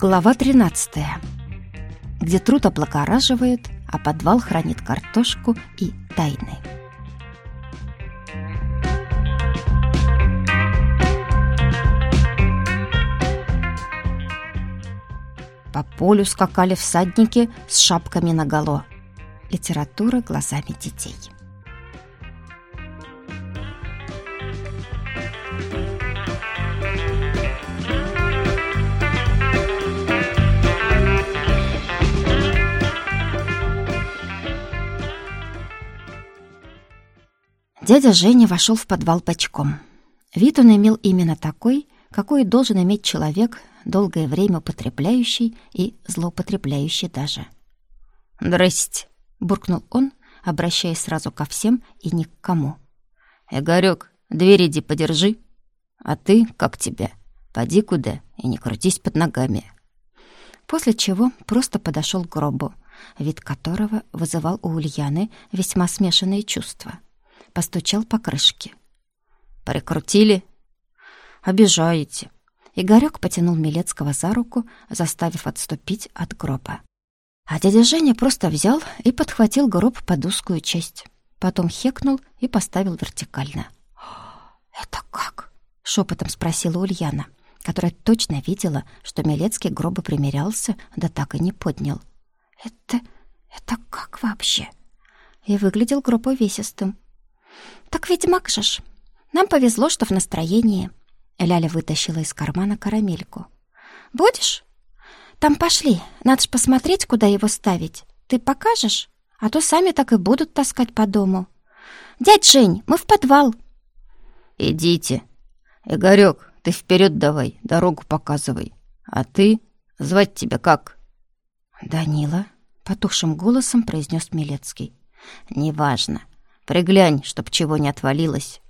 Глава 13, где труд облагораживает, а подвал хранит картошку и тайны. По полю скакали всадники с шапками наголо. Литература глазами детей. Дядя Женя вошел в подвал бочком. Вид он имел именно такой, какой должен иметь человек, долгое время употребляющий и злоупотребляющий даже. «Здрасте!» — буркнул он, обращаясь сразу ко всем и ни к кому. «Игорёк, дверь иди подержи. А ты, как тебя, поди куда и не крутись под ногами». После чего просто подошел к гробу, вид которого вызывал у Ульяны весьма смешанные чувства. Постучал по крышке. «Прикрутили?» «Обижаете». Игорёк потянул Милецкого за руку, заставив отступить от гроба. А дядя Женя просто взял и подхватил гроб под узкую часть. Потом хекнул и поставил вертикально. «Это как?» — шепотом спросила Ульяна, которая точно видела, что Милецкий к гробу примерялся, да так и не поднял. «Это как вообще?» И выглядел гроб увесистым. «Так ведьмак же ж. Нам повезло, что в настроении». Ляля вытащила из кармана карамельку. «Будешь? Там пошли. Надо ж посмотреть, куда его ставить. Ты покажешь? А то сами так и будут таскать по дому. Дядь Жень, мы в подвал». «Идите. Игорёк, ты вперед давай, дорогу показывай. А ты? Звать тебя как?» «Данила», — потухшим голосом произнес Милецкий. «Неважно. Приглянь, чтоб чего не отвалилось».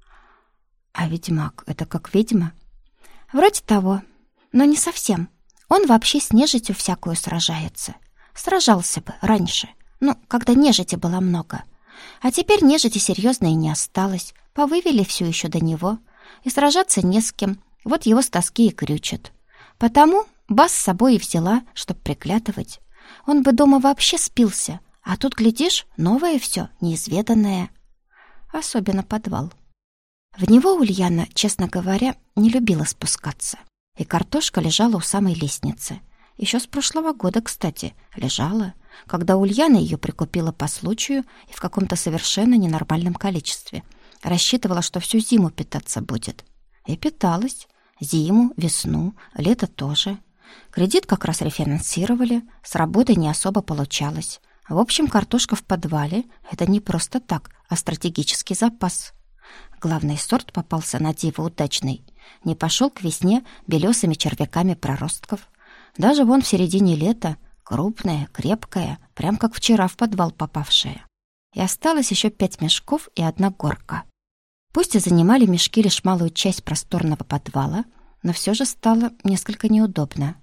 «А ведьмак — это как ведьма?» «Вроде того, но не совсем. Он вообще с нежитью всякую сражается. Сражался бы раньше, когда нежити было много. А теперь нежити серьезно и не осталось. Повывели все еще до него. И сражаться не с кем. Вот его с тоски и крючат. Потому бас с собой и взяла, чтоб приглядывать. Он бы дома вообще спился. А тут, глядишь, новое все, неизведанное. Особенно подвал». В него Ульяна, честно говоря, не любила спускаться. И картошка лежала у самой лестницы. Еще с прошлого года, кстати, лежала, когда Ульяна ее прикупила по случаю и в каком-то совершенно ненормальном количестве. Рассчитывала, что всю зиму питаться будет. И питалась. Зиму, весну, лето тоже. Кредит как раз рефинансировали, с работы не особо получалось. В общем, картошка в подвале — это не просто так, а стратегический запас. Главный сорт попался на диво удачный. Не пошел к весне белесыми червяками проростков. Даже вон в середине лета крупная, крепкая, прям как вчера в подвал попавшая. И осталось еще 5 мешков и 1 горка. Пусть и занимали мешки лишь малую часть просторного подвала, но все же стало несколько неудобно.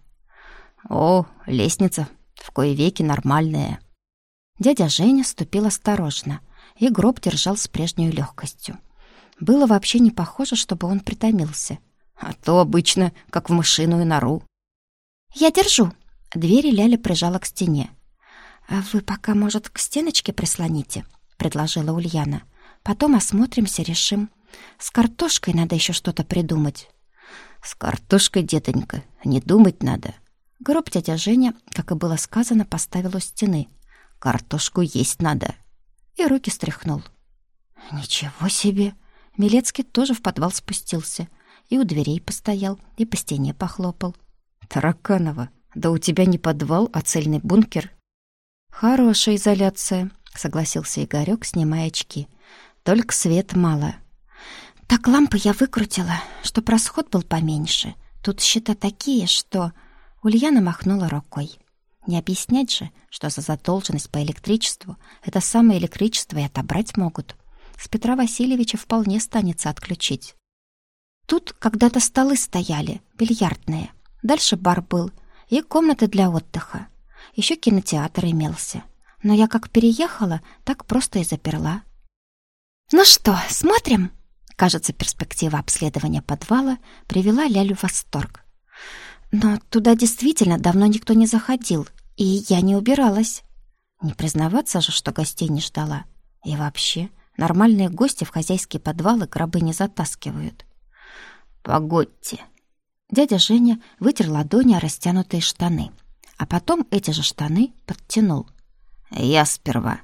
«О, лестница, в кои веки нормальная». Дядя Женя ступил осторожно, и гроб держал с прежней легкостью. Было вообще не похоже, чтобы он притомился. А то обычно, как в мышиную нору. «Я держу». Двери Ляля прижала к стене. «А вы пока, может, к стеночке прислоните?» — предложила Ульяна. «Потом осмотримся, решим. С картошкой надо еще что-то придумать». «С картошкой, детонька, не думать надо». Гроб дядя Женя, как и было сказано, поставил у стены. «Картошку есть надо». И руки стряхнул. «Ничего себе!» Милецкий тоже в подвал спустился. И у дверей постоял, и по стене похлопал. «Тараканова, да у тебя не подвал, а цельный бункер». «Хорошая изоляция», — согласился Игорёк, снимая очки. «Только свет мало». «Так лампы я выкрутила, чтоб расход был поменьше. Тут счета такие, что...» Ульяна махнула рукой. Не объяснять же, что за задолженность по электричеству это самое электричество и отобрать могут. С Петра Васильевича вполне станется отключить. Тут когда-то столы стояли, бильярдные. Дальше бар был и комнаты для отдыха. Еще кинотеатр имелся. Но я как переехала, так просто и заперла. «Ну что, смотрим?» Кажется, перспектива обследования подвала привела Лялю в восторг. Но туда действительно давно никто не заходил, и я не убиралась. Не признаваться же, что гостей не ждала. И вообще, нормальные гости в хозяйские подвалы гробы не затаскивают. «Погодьте». Дядя Женя вытер ладони о растянутые штаны, а потом эти же штаны подтянул. «Я сперва».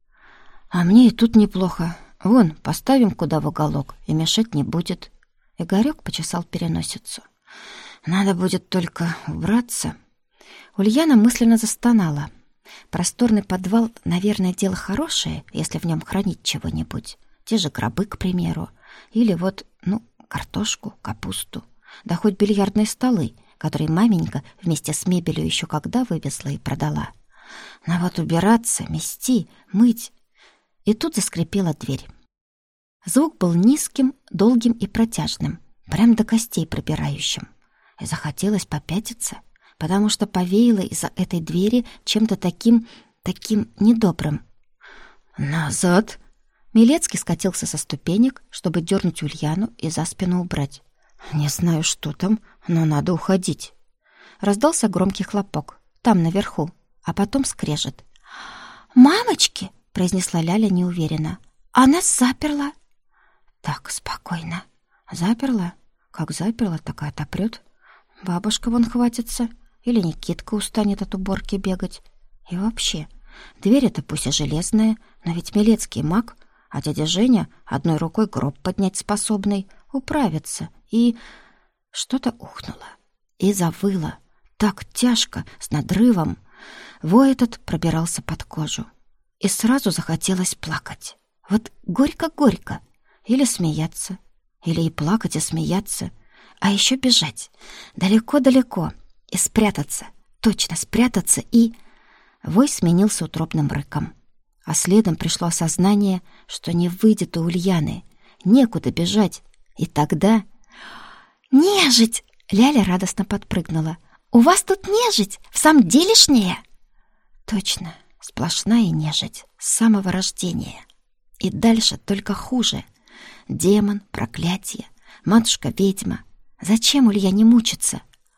«А мне и тут неплохо. Вон, поставим куда в уголок, и мешать не будет». Игорёк почесал переносицу. «Надо будет только убраться». Ульяна мысленно застонала. Просторный подвал, наверное, дело хорошее, если в нем хранить чего-нибудь. Те же гробы, к примеру. Или вот, картошку, капусту. Да хоть бильярдные столы, которые маменька вместе с мебелью еще когда вывезла и продала. Но вот убираться, мести, мыть... И тут заскрипела дверь. Звук был низким, долгим и протяжным, прям до костей пробирающим. И захотелось попятиться, потому что повеяло из-за этой двери чем-то таким недобрым. «Назад!» Милецкий скатился со ступенек, чтобы дернуть Ульяну и за спину убрать. «Не знаю, что там, но надо уходить». Раздался громкий хлопок, там, наверху, а потом скрежет. «Мамочки!» — произнесла Ляля неуверенно. «А нас заперла!» «Так, спокойно. Заперла? Как заперла, так и отопрет. Бабушка вон хватится. Или Никитка устанет от уборки бегать. И вообще, дверь-то пусть и железная, но ведь Милецкий маг, а дядя Женя одной рукой гроб поднять способный, управится. И что-то ухнуло. И завыло. Так тяжко, с надрывом. Вой этот пробирался под кожу. И сразу захотелось плакать. Вот горько-горько. Или смеяться. Или и плакать, и смеяться. А еще бежать. Далеко-далеко. И спрятаться. Точно спрятаться и... Вой сменился утробным рыком. А следом пришло осознание, что не выйдет у Ульяны. Некуда бежать. И тогда... «Нежить!» — Ляля радостно подпрыгнула. «У вас тут нежить! В самом делешняя!» Точно, сплошная нежить с самого рождения. И дальше только хуже. Демон, проклятие, матушка-ведьма. Зачем Ульяне мучиться?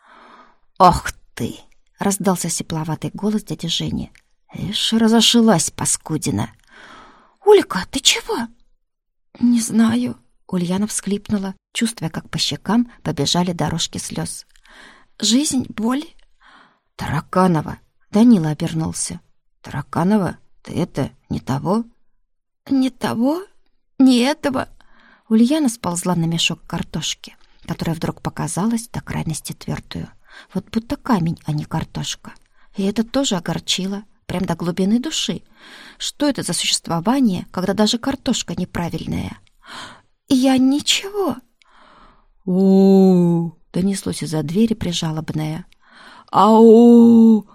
«Ох ты!» — раздался сипловатый голос дяди Жени. «Ишь, разошилась, паскудина!» «Улька, ты чего?» «Не знаю», — Ульяна всхлипнула, чувствуя, как по щекам побежали дорожки слез. «Жизнь, боль?» «Тараканова!» — Данила обернулся. «Тараканова, ты это, не того?» «Не того? Не этого?» Ульяна сползла на мешок картошки, которая вдруг показалась до крайности твердую. Вот будто камень, а не картошка. И это тоже огорчило, прям до глубины души. Что это за существование, когда даже картошка неправильная? «Я ничего». «У-у-у!» — донеслось из-за двери прижалобное. «Ау!»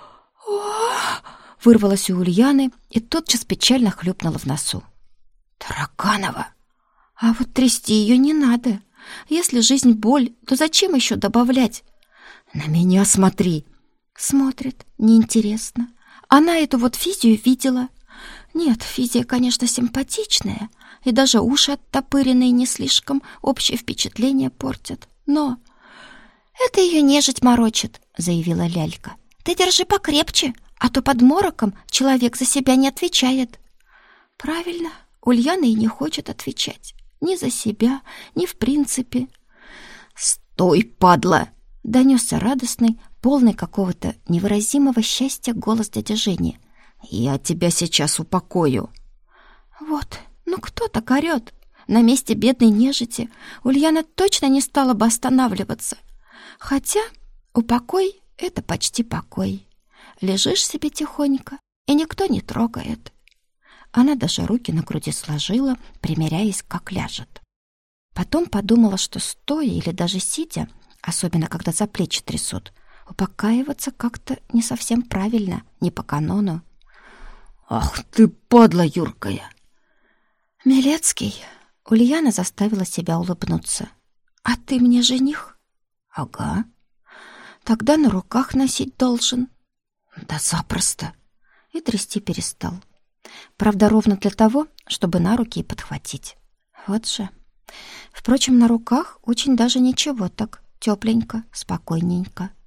вырвалось у Ульяны и тотчас печально хлюпнула в носу. «Тараканова!» «А вот трясти ее не надо. Если жизнь боль, то зачем еще добавлять?» «На меня смотри!» «Смотрит, неинтересно. Она эту вот Физию видела. Нет, Физия, конечно, симпатичная, и даже уши оттопыренные не слишком общее впечатление портят. Но это ее нежить морочит», — заявила Лялька. «Ты держи покрепче, а то под мороком человек за себя не отвечает». «Правильно, Ульяна и не хочет отвечать. Ни за себя, ни в принципе». «Стой, падла!» — донесся радостный, полный какого-то невыразимого счастья голос дяди Жени. «Я тебя сейчас упокою». «Вот, кто так орёт? На месте бедной нежити Ульяна точно не стала бы останавливаться. Хотя упокой — это почти покой. Лежишь себе тихонько, и никто не трогает». Она даже руки на груди сложила, примеряясь, как ляжет. Потом подумала, что стоя или даже сидя, особенно когда за плечи трясут, упокаиваться как-то не совсем правильно, не по канону. «Ах ты, падла юркая!» «Милецкий!» — Ульяна заставила себя улыбнуться. «А ты мне жених?» «Ага». «Тогда на руках носить должен». «Да запросто». И трясти перестал. Правда, ровно для того, чтобы на руки и подхватить. Вот же. Впрочем, на руках очень даже ничего так, тепленько, спокойненько.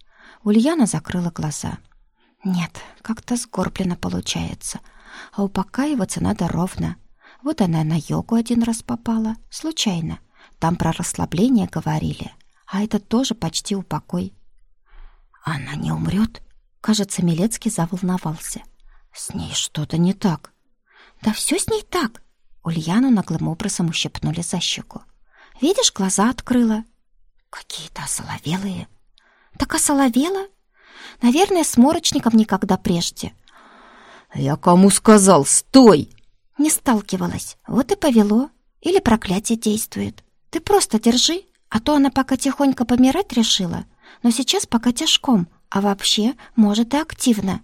Ульяна закрыла глаза. Нет, как-то сгорбленно получается. А упокаиваться надо ровно. Вот она на йогу один раз попала, случайно. Там про расслабление говорили. А это тоже почти упокой. Она не умрет? Кажется, Милецкий заволновался. С ней что-то не так. Да все с ней так. Ульяну наглым образом ущипнули за щеку. Видишь, глаза открыла. Какие-то осоловелые. Так осоловела? Наверное, с морочником никогда прежде. Я кому сказал? Стой! Не сталкивалась. Вот и повело. Или проклятие действует. Ты просто держи, а то она пока тихонько помирать решила, но сейчас пока тяжком, а вообще, может, и активно.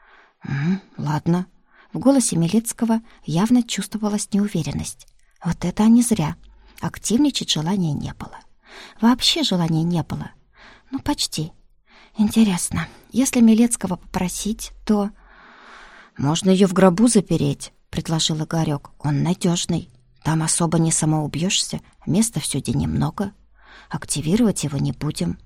Ладно. В голосе Милецкого явно чувствовалась неуверенность. Вот это не зря. Активничать желания не было. Вообще желания не было. Ну, почти. Интересно, если Милецкого попросить, то... Можно ее в гробу запереть, предложил Игорек. Он надежный. Там особо не самоубьешься, места всюди немного. Активировать его не будем.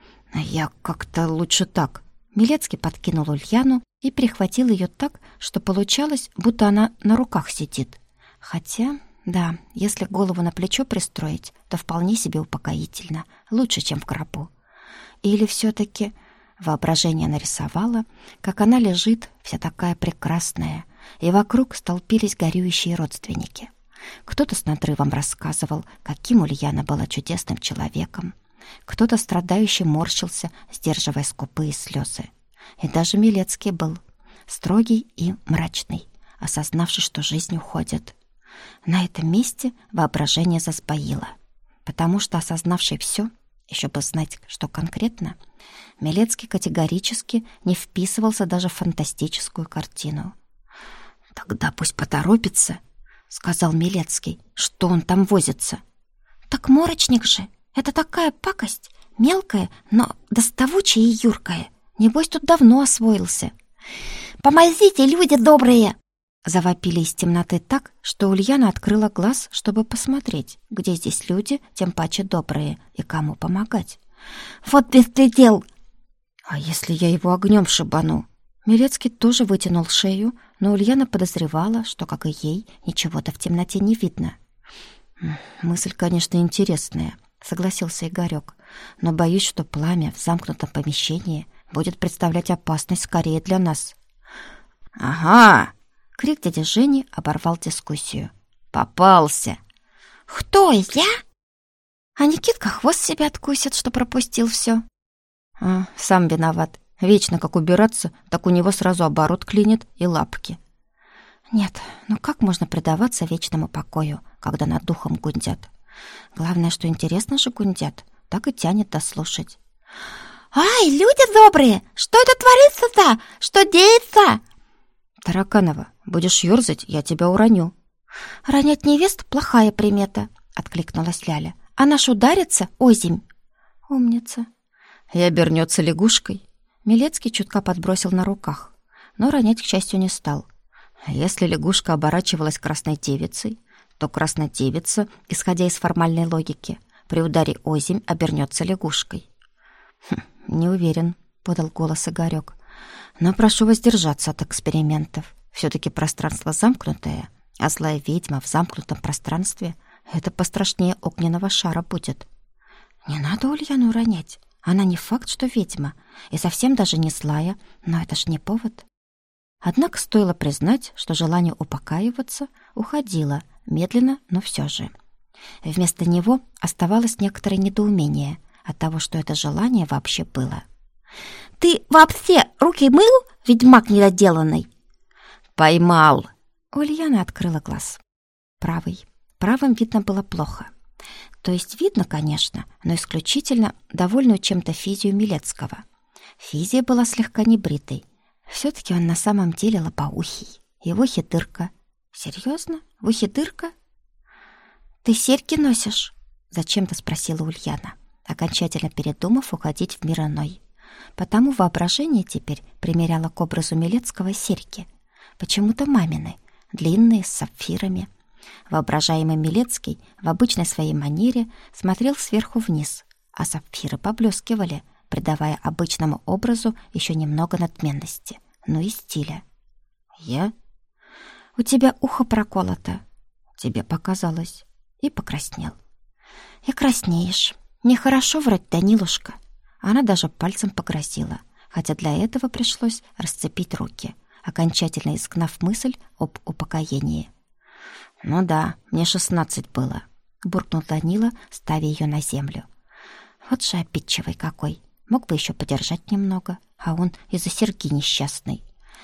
Я как-то лучше так. Милецкий подкинул Ульяну и перехватил ее так, что получалось, будто она на руках сидит. Хотя, да, если голову на плечо пристроить, то вполне себе упокоительно, лучше, чем в гробу. Или все-таки воображение нарисовало, как она лежит, вся такая прекрасная, и вокруг столпились горюющие родственники. Кто-то с надрывом рассказывал, каким Ульяна была чудесным человеком. Кто-то страдающий морщился, сдерживая скупые слезы. И даже Милецкий был строгий и мрачный, осознавший, что жизнь уходит. На этом месте воображение засбоило, потому что осознавший все, еще бы знать, что конкретно, Милецкий категорически не вписывался даже в фантастическую картину. «Тогда пусть поторопится», — сказал Милецкий. «Что он там возится?» «Так морочник же! Это такая пакость! Мелкая, но доставучая и юркая. Небось, тут давно освоился». «Помогите, люди добрые!» Завопили из темноты так, что Ульяна открыла глаз, чтобы посмотреть, где здесь люди, тем паче добрые, и кому помогать. «Вот беспредел!» «А если я его огнем шибану?» Милецкий тоже вытянул шею, но Ульяна подозревала, что, как и ей, ничего-то в темноте не видно. «Мысль, конечно, интересная», — согласился Игорек, «но боюсь, что пламя в замкнутом помещении будет представлять опасность скорее для нас». «Ага!» — крик дяди Жени оборвал дискуссию. «Попался!» «Кто, я?» «А Никитка хвост себе откусит, что пропустил все». «Сам виноват. Вечно как убираться, так у него сразу оборот клинит и лапки». «Нет, ну как можно предаваться вечному покою, когда над духом гундят? Главное, что интересно же гундят, так и тянет дослушать». «Ай, люди добрые! Что это творится-то? Что деется?» «Тараканова, будешь ёрзать, я тебя уроню». «Ронять невест — плохая примета», — откликнулась Ляля. «А наш ударится озимь». «Умница». «И обернется лягушкой». Милецкий чутка подбросил на руках, но ронять, к счастью, не стал. Если лягушка оборачивалась красной девицей, то красная девица, исходя из формальной логики, при ударе озимь обернется лягушкой. «Не уверен», — подал голос Игорек. «Но прошу воздержаться от экспериментов. Все-таки пространство замкнутое, а злая ведьма в замкнутом пространстве — это пострашнее огненного шара будет». «Не надо Ульяну ронять. Она не факт, что ведьма, и совсем даже не злая, но это ж не повод». Однако стоило признать, что желание упокаиваться уходило, медленно, но все же. Вместо него оставалось некоторое недоумение от того, что это желание вообще было. «Ты вообще руки мыл, ведьмак недоделанный?» «Поймал!» Ульяна открыла глаз. Правым видно было плохо. То есть видно, конечно, но исключительно довольную чем-то физию Милецкого. Физия была слегка небритой. Все-таки он на самом деле лопоухий. Его хитырка. Серьезно? Вы хитырка? «Ты серьги носишь?» — зачем-то спросила Ульяна, окончательно передумав уходить в мир иной. Потому воображение теперь примеряло к образу Милецкого серьги. Почему-то мамины, длинные, с сапфирами. Воображаемый Милецкий в обычной своей манере смотрел сверху вниз, а сапфиры поблескивали, придавая обычному образу еще немного надменности, но и стиля. «Я? У тебя ухо проколото». «Тебе показалось». И покраснел. «И краснеешь. Нехорошо врать, Данилушка». Она даже пальцем погрозила, хотя для этого пришлось расцепить руки, окончательно изгнав мысль об упокоении. «Ну да, мне 16 было», — буркнул Данила, ставя ее на землю. «Вот же обидчивый какой. Мог бы еще подержать немного, а он из-за серьги несчастный».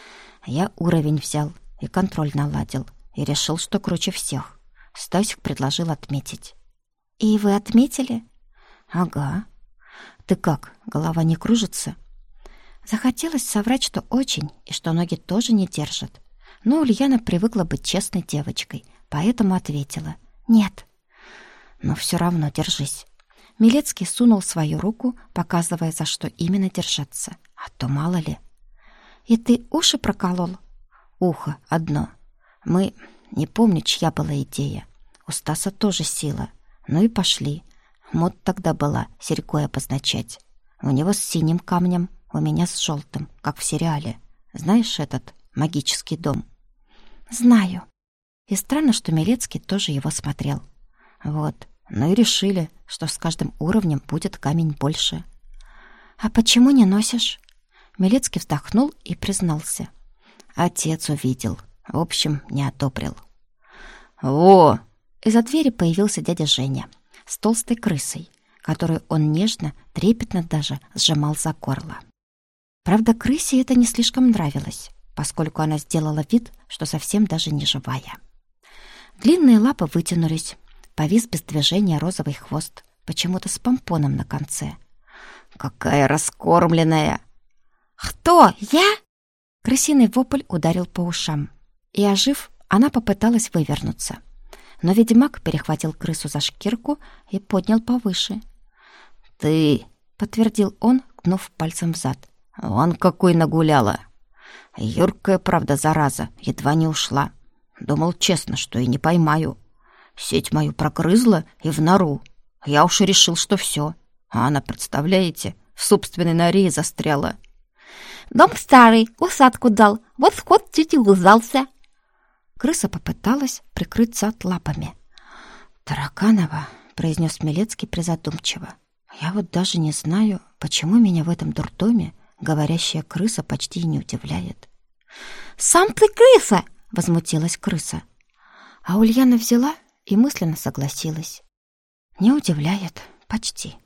Я уровень взял и контроль наладил, и решил, что круче всех. Стасик предложил отметить. «И вы отметили?» «Ага. Ты как, голова не кружится?» Захотелось соврать, что очень, и что ноги тоже не держат. Но Ульяна привыкла быть честной девочкой, поэтому ответила «нет». «Но все равно держись». Милецкий сунул свою руку, показывая, за что именно держаться. А то мало ли. «И ты уши проколол?» «Ухо одно. Не помню, чья была идея. У Стаса тоже сила. Ну и пошли. Мод тогда была серьгой обозначать. У него с синим камнем, у меня с желтым, как в сериале. Знаешь этот магический дом?» «Знаю». И странно, что Милецкий тоже его смотрел. Вот. Ну и решили, что с каждым уровнем будет камень больше. «А почему не носишь?» Милецкий вздохнул и признался. «Отец увидел. В общем, не одобрил». «О!» Из-за двери появился дядя Женя с толстой крысой, которую он нежно, трепетно даже сжимал за горло. Правда, крысе это не слишком нравилось, поскольку она сделала вид, что совсем даже не живая. Длинные лапы вытянулись, повис без движения розовый хвост, почему-то с помпоном на конце. «Какая раскормленная!» «Кто? Я?» Крысиный вопль ударил по ушам. И, ожив, она попыталась вывернуться. Но ведьмак перехватил крысу за шкирку и поднял повыше. «Ты!» — подтвердил он, ткнув пальцем взад. «Вон какой нагуляла! Юркая, правда, зараза, едва не ушла. Думал честно, что и не поймаю. Сеть мою прогрызла и в нору. Я уж и решил, что все. А она, представляете, в собственной норе застряла». «Дом старый, усадку дал, вот вход чуть и лузался». Крыса попыталась прикрыть зад лапами. «Тараканова», — произнес Милецкий призадумчиво. «Я вот даже не знаю, почему меня в этом дурдоме говорящая крыса почти и не удивляет». «Сам ты крыса!» — возмутилась крыса. А Ульяна взяла и мысленно согласилась. «Не удивляет, почти».